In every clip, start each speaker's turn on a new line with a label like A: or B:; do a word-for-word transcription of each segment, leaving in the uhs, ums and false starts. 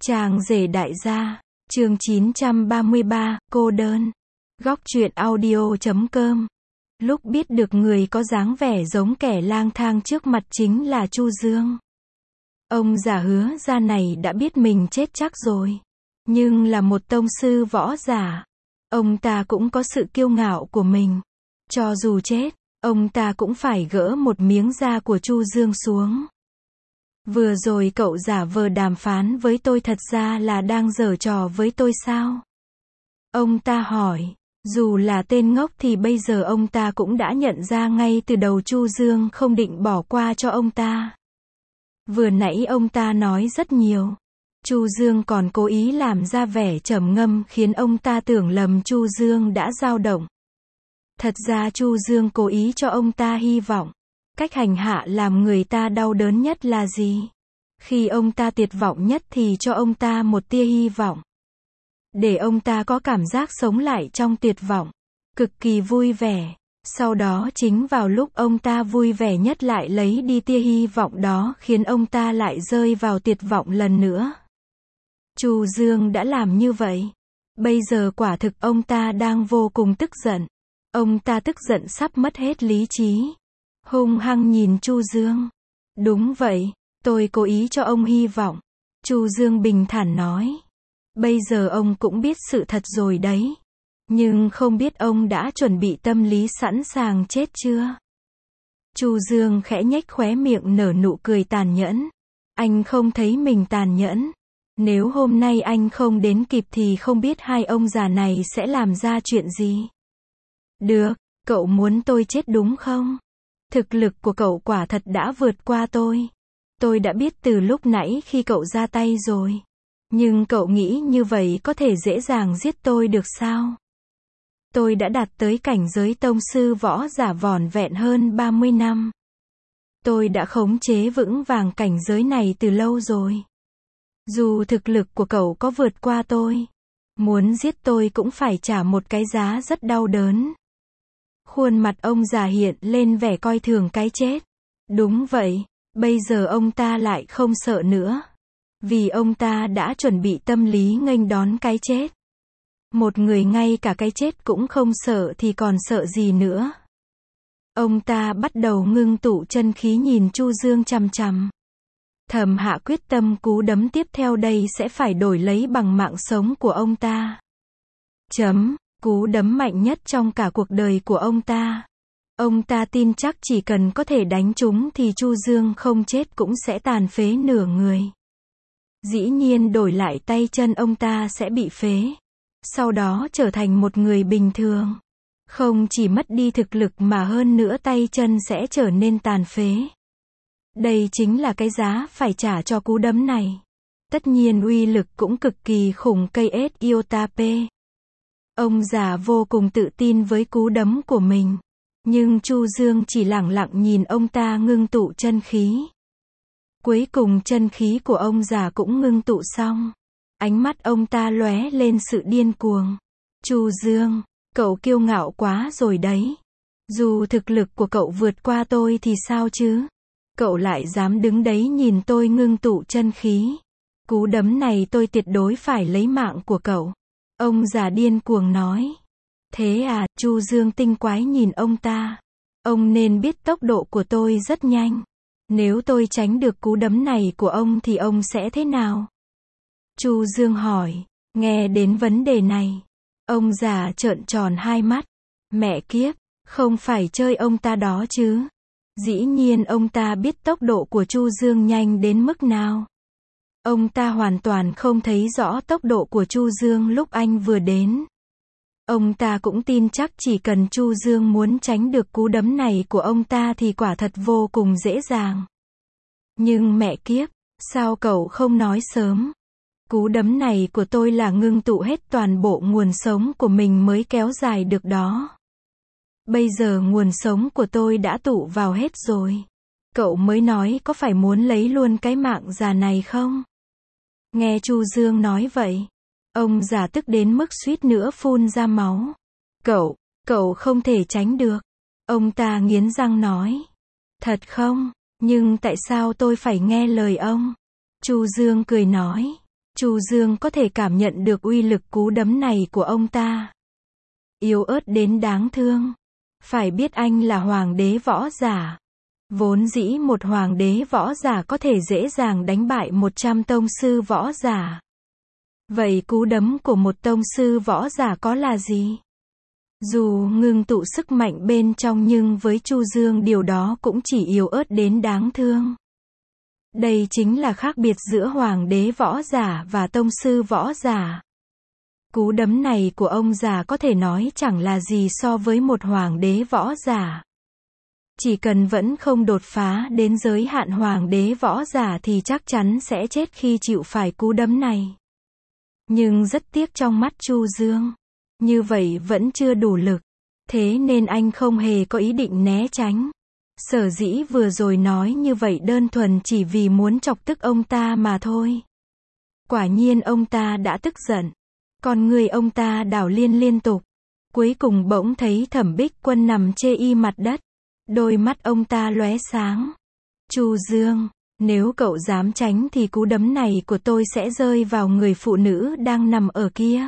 A: Chàng rể đại gia, chương chín trăm ba mươi ba, cô đơn. Góc truyện audio chấm com. Lúc biết được người có dáng vẻ giống kẻ lang thang trước mặt chính là Chu Dương. Ông già hứa ra này đã biết mình chết chắc rồi. Nhưng là một tông sư võ giả. Ông ta cũng có sự kiêu ngạo của mình. Cho dù chết, ông ta cũng phải gỡ một miếng da của Chu Dương xuống. Vừa rồi cậu giả vờ đàm phán với tôi thật ra là đang giở trò với tôi sao? Ông ta hỏi. Dù là tên ngốc thì bây giờ ông ta cũng đã nhận ra ngay từ đầu Chu Dương không định bỏ qua cho ông ta. Vừa nãy ông ta nói rất nhiều. Chu Dương còn cố ý làm ra vẻ trầm ngâm khiến ông ta tưởng lầm Chu Dương đã dao động. Thật ra Chu Dương cố ý cho ông ta hy vọng. Cách hành hạ làm người ta đau đớn nhất là gì? Khi ông ta tuyệt vọng nhất thì cho ông ta một tia hy vọng. Để ông ta có cảm giác sống lại trong tuyệt vọng. Cực kỳ vui vẻ. Sau đó chính vào lúc ông ta vui vẻ nhất lại lấy đi tia hy vọng đó khiến ông ta lại rơi vào tuyệt vọng lần nữa. Chu Dương đã làm như vậy. Bây giờ quả thực ông ta đang vô cùng tức giận. Ông ta tức giận sắp mất hết lý trí. Hung hăng nhìn Chu Dương. Đúng vậy, tôi cố ý cho ông hy vọng. Chu Dương bình thản nói. Bây giờ ông cũng biết sự thật rồi đấy. Nhưng không biết ông đã chuẩn bị tâm lý sẵn sàng chết chưa? Chu Dương khẽ nhếch khóe miệng nở nụ cười tàn nhẫn. Anh không thấy mình tàn nhẫn. Nếu hôm nay anh không đến kịp thì không biết hai ông già này sẽ làm ra chuyện gì. Được, cậu muốn tôi chết đúng không? Thực lực của cậu quả thật đã vượt qua tôi. Tôi đã biết từ lúc nãy khi cậu ra tay rồi. Nhưng cậu nghĩ như vậy có thể dễ dàng giết tôi được sao? Tôi đã đạt tới cảnh giới tông sư võ giả vỏn vẹn hơn ba mươi năm. Tôi đã khống chế vững vàng cảnh giới này từ lâu rồi. Dù thực lực của cậu có vượt qua tôi, muốn giết tôi cũng phải trả một cái giá rất đau đớn. Khuôn mặt ông già hiện lên vẻ coi thường cái chết. Đúng vậy, bây giờ ông ta lại không sợ nữa. Vì ông ta đã chuẩn bị tâm lý nghênh đón cái chết. Một người ngay cả cái chết cũng không sợ thì còn sợ gì nữa. Ông ta bắt đầu ngưng tụ chân khí nhìn Chu Dương chằm chằm. Thầm hạ quyết tâm cú đấm tiếp theo đây sẽ phải đổi lấy bằng mạng sống của ông ta. Chấm. Cú đấm mạnh nhất trong cả cuộc đời của ông ta. Ông ta tin chắc chỉ cần có thể đánh trúng thì Chu Dương không chết cũng sẽ tàn phế nửa người. Dĩ nhiên đổi lại tay chân ông ta sẽ bị phế. Sau đó trở thành một người bình thường. Không chỉ mất đi thực lực mà hơn nữa tay chân sẽ trở nên tàn phế. Đây chính là cái giá phải trả cho cú đấm này. Tất nhiên uy lực cũng cực kỳ khủng cây ét iota P. Ông già vô cùng tự tin với cú đấm của mình. Nhưng Chu Dương chỉ lẳng lặng nhìn ông ta ngưng tụ chân khí. Cuối cùng chân khí của ông già cũng ngưng tụ xong. Ánh mắt ông ta lóe lên sự điên cuồng. Chu Dương, cậu kiêu ngạo quá rồi đấy. Dù thực lực của cậu vượt qua tôi thì sao chứ? Cậu lại dám đứng đấy nhìn tôi ngưng tụ chân khí. Cú đấm này tôi tuyệt đối phải lấy mạng của cậu. Ông già điên cuồng nói. Thế à, Chu Dương tinh quái nhìn ông ta. Ông nên biết tốc độ của tôi rất nhanh. Nếu tôi tránh được cú đấm này của ông thì ông sẽ thế nào? Chu Dương hỏi. Nghe đến vấn đề này. Ông già trợn tròn hai mắt. Mẹ kiếp, không phải chơi ông ta đó chứ. Dĩ nhiên ông ta biết tốc độ của Chu Dương nhanh đến mức nào. Ông ta hoàn toàn không thấy rõ tốc độ của Chu Dương lúc anh vừa đến. Ông ta cũng tin chắc chỉ cần Chu Dương muốn tránh được cú đấm này của ông ta thì quả thật vô cùng dễ dàng. Nhưng mẹ kiếp, sao cậu không nói sớm? Cú đấm này của tôi là ngưng tụ hết toàn bộ nguồn sống của mình mới kéo dài được đó. Bây giờ nguồn sống của tôi đã tụ vào hết rồi. Cậu mới nói có phải muốn lấy luôn cái mạng già này không? Nghe Chu Dương nói vậy. Ông già tức đến mức suýt nữa phun ra máu. Cậu, cậu không thể tránh được. Ông ta nghiến răng nói. Thật không? Nhưng tại sao tôi phải nghe lời ông? Chu Dương cười nói. Chu Dương có thể cảm nhận được uy lực cú đấm này của ông ta. Yếu ớt đến đáng thương. Phải biết anh là hoàng đế võ giả. Vốn dĩ một hoàng đế võ giả có thể dễ dàng đánh bại một trăm tông sư võ giả. Vậy cú đấm của một tông sư võ giả có là gì? Dù ngưng tụ sức mạnh bên trong nhưng với Chu Dương điều đó cũng chỉ yếu ớt đến đáng thương. Đây chính là khác biệt giữa hoàng đế võ giả và tông sư võ giả. Cú đấm này của ông già có thể nói chẳng là gì so với một hoàng đế võ giả. Chỉ cần vẫn không đột phá đến giới hạn hoàng đế võ giả thì chắc chắn sẽ chết khi chịu phải cú đấm này. Nhưng rất tiếc trong mắt Chu Dương. Như vậy vẫn chưa đủ lực. Thế nên anh không hề có ý định né tránh. Sở dĩ vừa rồi nói như vậy đơn thuần chỉ vì muốn chọc tức ông ta mà thôi. Quả nhiên ông ta đã tức giận. Còn người ông ta đảo liên liên tục. Cuối cùng bỗng thấy Thẩm Bích Quân nằm chê y mặt đất. Đôi mắt ông ta lóe sáng. Chu Dương, nếu cậu dám tránh thì cú đấm này của tôi sẽ rơi vào người phụ nữ đang nằm ở kia.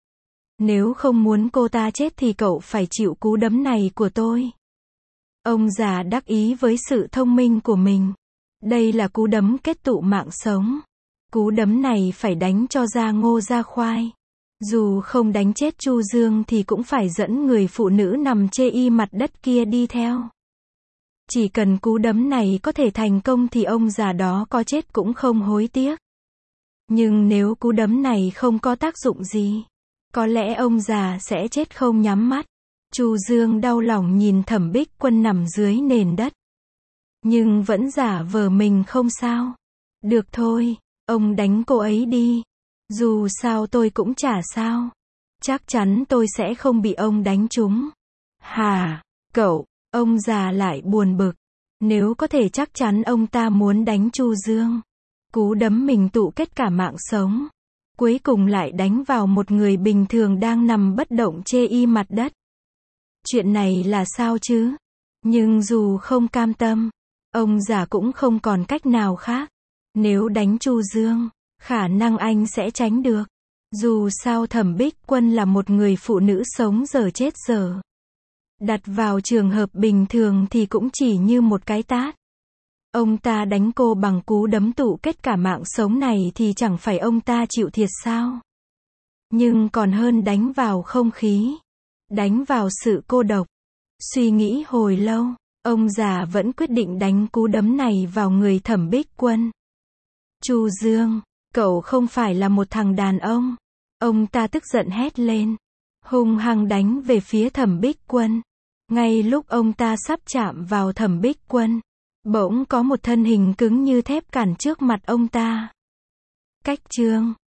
A: Nếu không muốn cô ta chết thì cậu phải chịu cú đấm này của tôi. Ông già đắc ý với sự thông minh của mình. Đây là cú đấm kết tụ mạng sống. Cú đấm này phải đánh cho ra ngô ra khoai. Dù không đánh chết Chu Dương thì cũng phải dẫn người phụ nữ nằm chê y mặt đất kia đi theo. Chỉ cần cú đấm này có thể thành công thì ông già đó có chết cũng không hối tiếc. Nhưng nếu cú đấm này không có tác dụng gì, có lẽ ông già sẽ chết không nhắm mắt. Chu Dương đau lòng nhìn Thẩm Bích Quân nằm dưới nền đất. Nhưng vẫn giả vờ mình không sao. Được thôi, ông đánh cô ấy đi. Dù sao tôi cũng chả sao. Chắc chắn tôi sẽ không bị ông đánh trúng. Hà, cậu, ông già lại buồn bực. Nếu có thể chắc chắn ông ta muốn đánh Chu Dương. Cú đấm mình tụ kết cả mạng sống. Cuối cùng lại đánh vào một người bình thường đang nằm bất động chê y mặt đất. Chuyện này là sao chứ? Nhưng dù không cam tâm, ông già cũng không còn cách nào khác. Nếu đánh Chu Dương, khả năng anh sẽ tránh được. Dù sao Thẩm Bích Quân là một người phụ nữ sống dở chết dở. Đặt vào trường hợp bình thường thì cũng chỉ như một cái tát. Ông ta đánh cô bằng cú đấm tụ kết cả mạng sống này thì chẳng phải ông ta chịu thiệt sao? Nhưng còn hơn đánh vào không khí. Đánh vào sự cô độc. Suy nghĩ hồi lâu, ông già vẫn quyết định đánh cú đấm này vào người Thẩm Bích Quân. Chu Dương, cậu không phải là một thằng đàn ông. Ông ta tức giận hét lên. Hung hăng đánh về phía Thẩm Bích Quân. Ngay lúc ông ta sắp chạm vào Thẩm Bích Quân, bỗng có một thân hình cứng như thép cản trước mặt ông ta. Cách chương